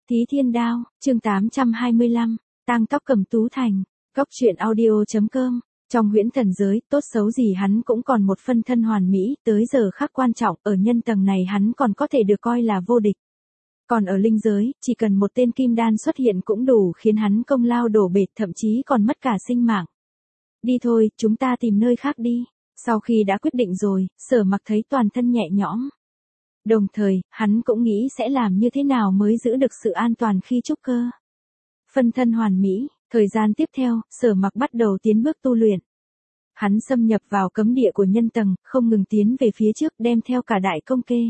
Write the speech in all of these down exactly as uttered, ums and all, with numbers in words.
Thí Thiên Đao, chương tám trăm hai mươi lăm, tang tóc Cẩm Tú Thành, Cóc truyện audio.com. Trong huyễn thần giới, tốt xấu gì hắn cũng còn một phân thân hoàn mỹ, tới giờ khắc quan trọng, ở nhân tầng này hắn còn có thể được coi là vô địch. Còn ở linh giới, chỉ cần một tên kim đan xuất hiện cũng đủ khiến hắn công lao đổ bể, thậm chí còn mất cả sinh mạng. Đi thôi, chúng ta tìm nơi khác đi. Sau khi đã quyết định rồi, Sở Mặc thấy toàn thân nhẹ nhõm. Đồng thời, hắn cũng nghĩ sẽ làm như thế nào mới giữ được sự an toàn khi trúc cơ. Phân thân hoàn mỹ, thời gian tiếp theo, Sở Mặc bắt đầu tiến bước tu luyện. Hắn xâm nhập vào cấm địa của nhân tầng, không ngừng tiến về phía trước, đem theo cả đại công kê.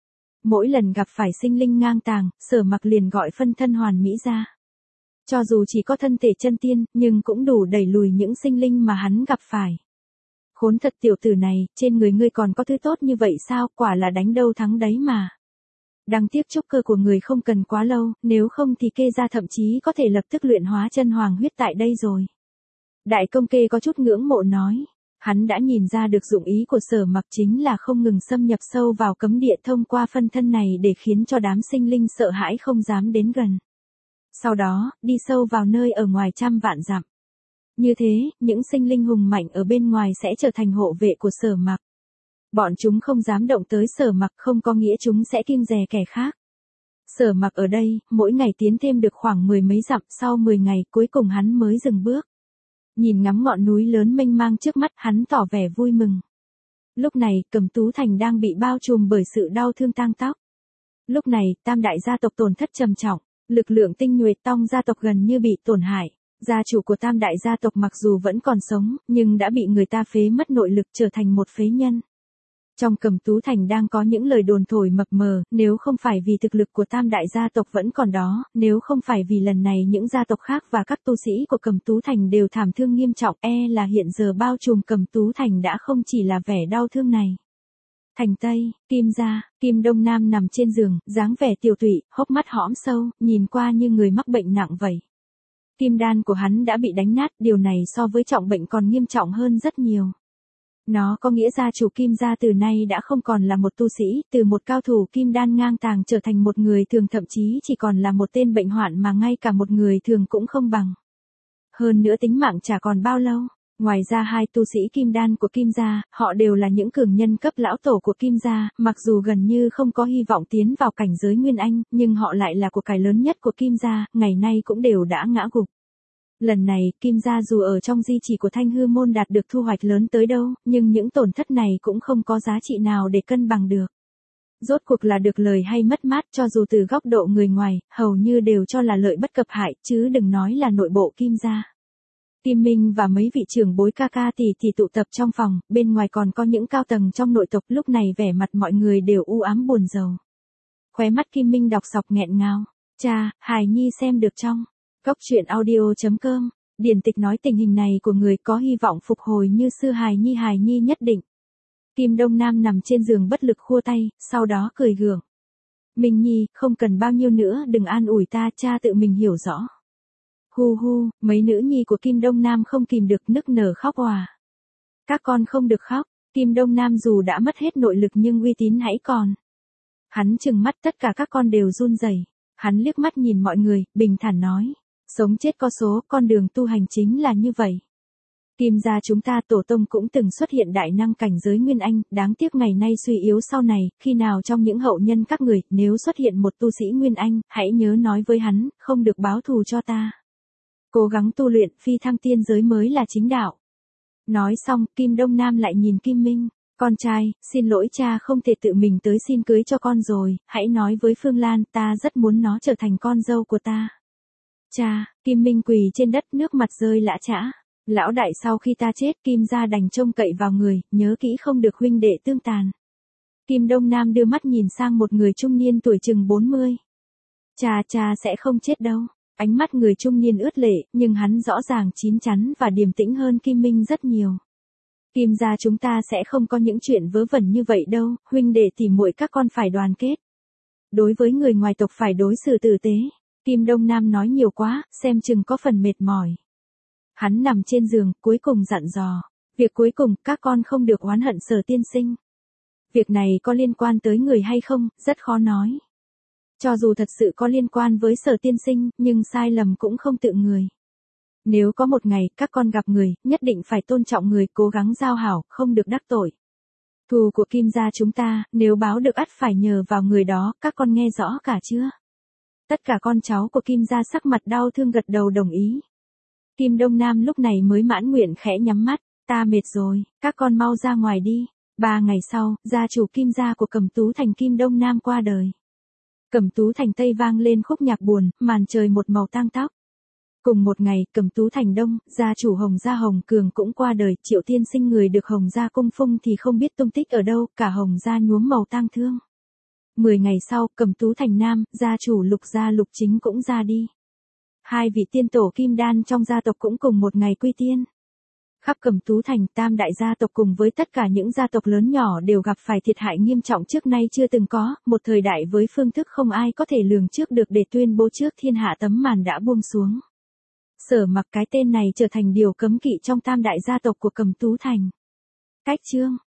Mỗi lần gặp phải sinh linh ngang tàng, Sở Mặc liền gọi phân thân hoàn mỹ ra. Cho dù chỉ có thân thể chân tiên, nhưng cũng đủ đẩy lùi những sinh linh mà hắn gặp phải. Khốn thật tiểu tử này, trên người ngươi còn có thứ tốt như vậy sao, quả là đánh đâu thắng đấy mà. Đáng tiếc trúc cơ của người không cần quá lâu, nếu không thì kê ra thậm chí có thể lập tức luyện hóa chân hoàng huyết tại đây rồi. Đại công kê có chút ngưỡng mộ nói, hắn đã nhìn ra được dụng ý của Sở Mặc chính là không ngừng xâm nhập sâu vào cấm địa thông qua phân thân này để khiến cho đám sinh linh sợ hãi không dám đến gần. Sau đó, đi sâu vào nơi ở ngoài trăm vạn dặm. Như thế, những sinh linh hùng mạnh ở bên ngoài sẽ trở thành hộ vệ của Sở Mặc. Bọn chúng không dám động tới Sở Mặc, không có nghĩa chúng sẽ kiêng dè kẻ khác. Sở Mặc ở đây, mỗi ngày tiến thêm được khoảng mười mấy dặm, sau mười ngày cuối cùng hắn mới dừng bước. Nhìn ngắm ngọn núi lớn mênh mang trước mắt, hắn tỏ vẻ vui mừng. Lúc này, Cẩm Tú Thành đang bị bao trùm bởi sự đau thương tang tóc. Lúc này, tam đại gia tộc tổn thất trầm trọng, lực lượng tinh nhuệ Tông gia tộc gần như bị tổn hại. Gia chủ của tam đại gia tộc mặc dù vẫn còn sống, nhưng đã bị người ta phế mất nội lực trở thành một phế nhân. Trong Cẩm Tú Thành đang có những lời đồn thổi mập mờ, nếu không phải vì thực lực của tam đại gia tộc vẫn còn đó, nếu không phải vì lần này những gia tộc khác và các tu sĩ của Cẩm Tú Thành đều thảm thương nghiêm trọng, e là hiện giờ bao trùm Cẩm Tú Thành đã không chỉ là vẻ đau thương này. Thành Tây, Kim gia, Kim Đông Nam nằm trên giường, dáng vẻ tiều tụy, hốc mắt hõm sâu, nhìn qua như người mắc bệnh nặng vậy. Kim đan của hắn đã bị đánh nát, điều này so với trọng bệnh còn nghiêm trọng hơn rất nhiều. Nó có nghĩa gia chủ Kim gia từ nay đã không còn là một tu sĩ, từ một cao thủ kim đan ngang tàng trở thành một người thường, thậm chí chỉ còn là một tên bệnh hoạn mà ngay cả một người thường cũng không bằng. Hơn nữa tính mạng chả còn bao lâu. Ngoài ra hai tu sĩ kim đan của Kim gia, họ đều là những cường nhân cấp lão tổ của Kim gia, mặc dù gần như không có hy vọng tiến vào cảnh giới Nguyên Anh, nhưng họ lại là của cải lớn nhất của Kim gia, ngày nay cũng đều đã ngã gục. Lần này, Kim gia dù ở trong di chỉ của Thanh Hư môn đạt được thu hoạch lớn tới đâu, nhưng những tổn thất này cũng không có giá trị nào để cân bằng được. Rốt cuộc là được lời hay mất mát, cho dù từ góc độ người ngoài, hầu như đều cho là lợi bất cập hại, chứ đừng nói là nội bộ Kim gia. Kim Minh và mấy vị trưởng bối ca ca tỷ tỷ tụ tập trong phòng, bên ngoài còn có những cao tầng trong nội tộc, lúc này vẻ mặt mọi người đều u ám buồn rầu. Khóe mắt Kim Minh đọc sọc nghẹn ngào, cha, hài nhi xem được trong Cóc truyện audio.com, điển tịch nói tình hình này của người có hy vọng phục hồi như xưa, hài nhi hài nhi nhất định. Kim Đông Nam nằm trên giường bất lực khua tay, sau đó cười gượng. Minh nhi, không cần bao nhiêu nữa, đừng an ủi ta, cha tự mình hiểu rõ. Hu hu, mấy nữ nhi của Kim Đông Nam không kìm được nức nở khóc òa. Các con không được khóc, Kim Đông Nam dù đã mất hết nội lực nhưng uy tín hãy còn. Hắn trừng mắt, tất cả các con đều run rẩy. Hắn liếc mắt nhìn mọi người, bình thản nói. Sống chết có số, con đường tu hành chính là như vậy. Kim gia chúng ta tổ tông cũng từng xuất hiện đại năng cảnh giới Nguyên Anh, đáng tiếc ngày nay suy yếu sau này, khi nào trong những hậu nhân các người, nếu xuất hiện một tu sĩ Nguyên Anh, hãy nhớ nói với hắn, không được báo thù cho ta. Cố gắng tu luyện, phi thăng tiên giới mới là chính đạo. Nói xong, Kim Đông Nam lại nhìn Kim Minh, con trai, xin lỗi cha không thể tự mình tới xin cưới cho con rồi, hãy nói với Phương Lan, ta rất muốn nó trở thành con dâu của ta. Cha, Kim Minh quỳ trên đất, nước mặt rơi lã chã. Lão đại, sau khi ta chết, Kim gia đành trông cậy vào người, nhớ kỹ không được huynh đệ tương tàn. Kim Đông Nam đưa mắt nhìn sang một người trung niên tuổi chừng bốn mươi. Cha, cha sẽ không chết đâu. Ánh mắt người trung niên ướt lệ, nhưng hắn rõ ràng chín chắn và điềm tĩnh hơn Kim Minh rất nhiều. Kim gia chúng ta sẽ không có những chuyện vớ vẩn như vậy đâu, huynh đệ tỉ muội các con phải đoàn kết. Đối với người ngoài tộc phải đối xử tử tế. Kim Đông Nam nói nhiều quá, xem chừng có phần mệt mỏi. Hắn nằm trên giường, cuối cùng dặn dò. Việc cuối cùng, các con không được oán hận Sở tiên sinh. Việc này có liên quan tới người hay không, rất khó nói. Cho dù thật sự có liên quan với Sở tiên sinh, nhưng sai lầm cũng không tự người. Nếu có một ngày các con gặp người, nhất định phải tôn trọng người, cố gắng giao hảo, không được đắc tội. Thù của Kim gia chúng ta, nếu báo được ắt phải nhờ vào người đó, các con nghe rõ cả chưa? Tất cả con cháu của Kim gia sắc mặt đau thương gật đầu đồng ý. Kim Đông Nam lúc này mới mãn nguyện khẽ nhắm mắt, ta mệt rồi, các con mau ra ngoài đi. Ba ngày sau, gia chủ Kim gia của Cẩm Tú Thành Kim Đông Nam qua đời. Cẩm Tú Thành Tây vang lên khúc nhạc buồn, màn trời một màu tang tóc. Cùng một ngày, Cẩm Tú Thành Đông, gia chủ Hồng gia Hồng Cường cũng qua đời, Triệu tiên sinh người được Hồng gia cung phụng thì không biết tung tích ở đâu, cả Hồng gia nhuốm màu tang thương. Mười ngày sau, Cẩm Tú Thành Nam, gia chủ Lục gia Lục Chính cũng ra đi. Hai vị tiên tổ Kim Đan trong gia tộc cũng cùng một ngày quy tiên. Khắp Cẩm Tú Thành, tam đại gia tộc cùng với tất cả những gia tộc lớn nhỏ đều gặp phải thiệt hại nghiêm trọng trước nay chưa từng có, một thời đại với phương thức không ai có thể lường trước được để tuyên bố trước thiên hạ tấm màn đã buông xuống. Sở Mặc cái tên này trở thành điều cấm kỵ trong tam đại gia tộc của Cẩm Tú Thành. Cách chương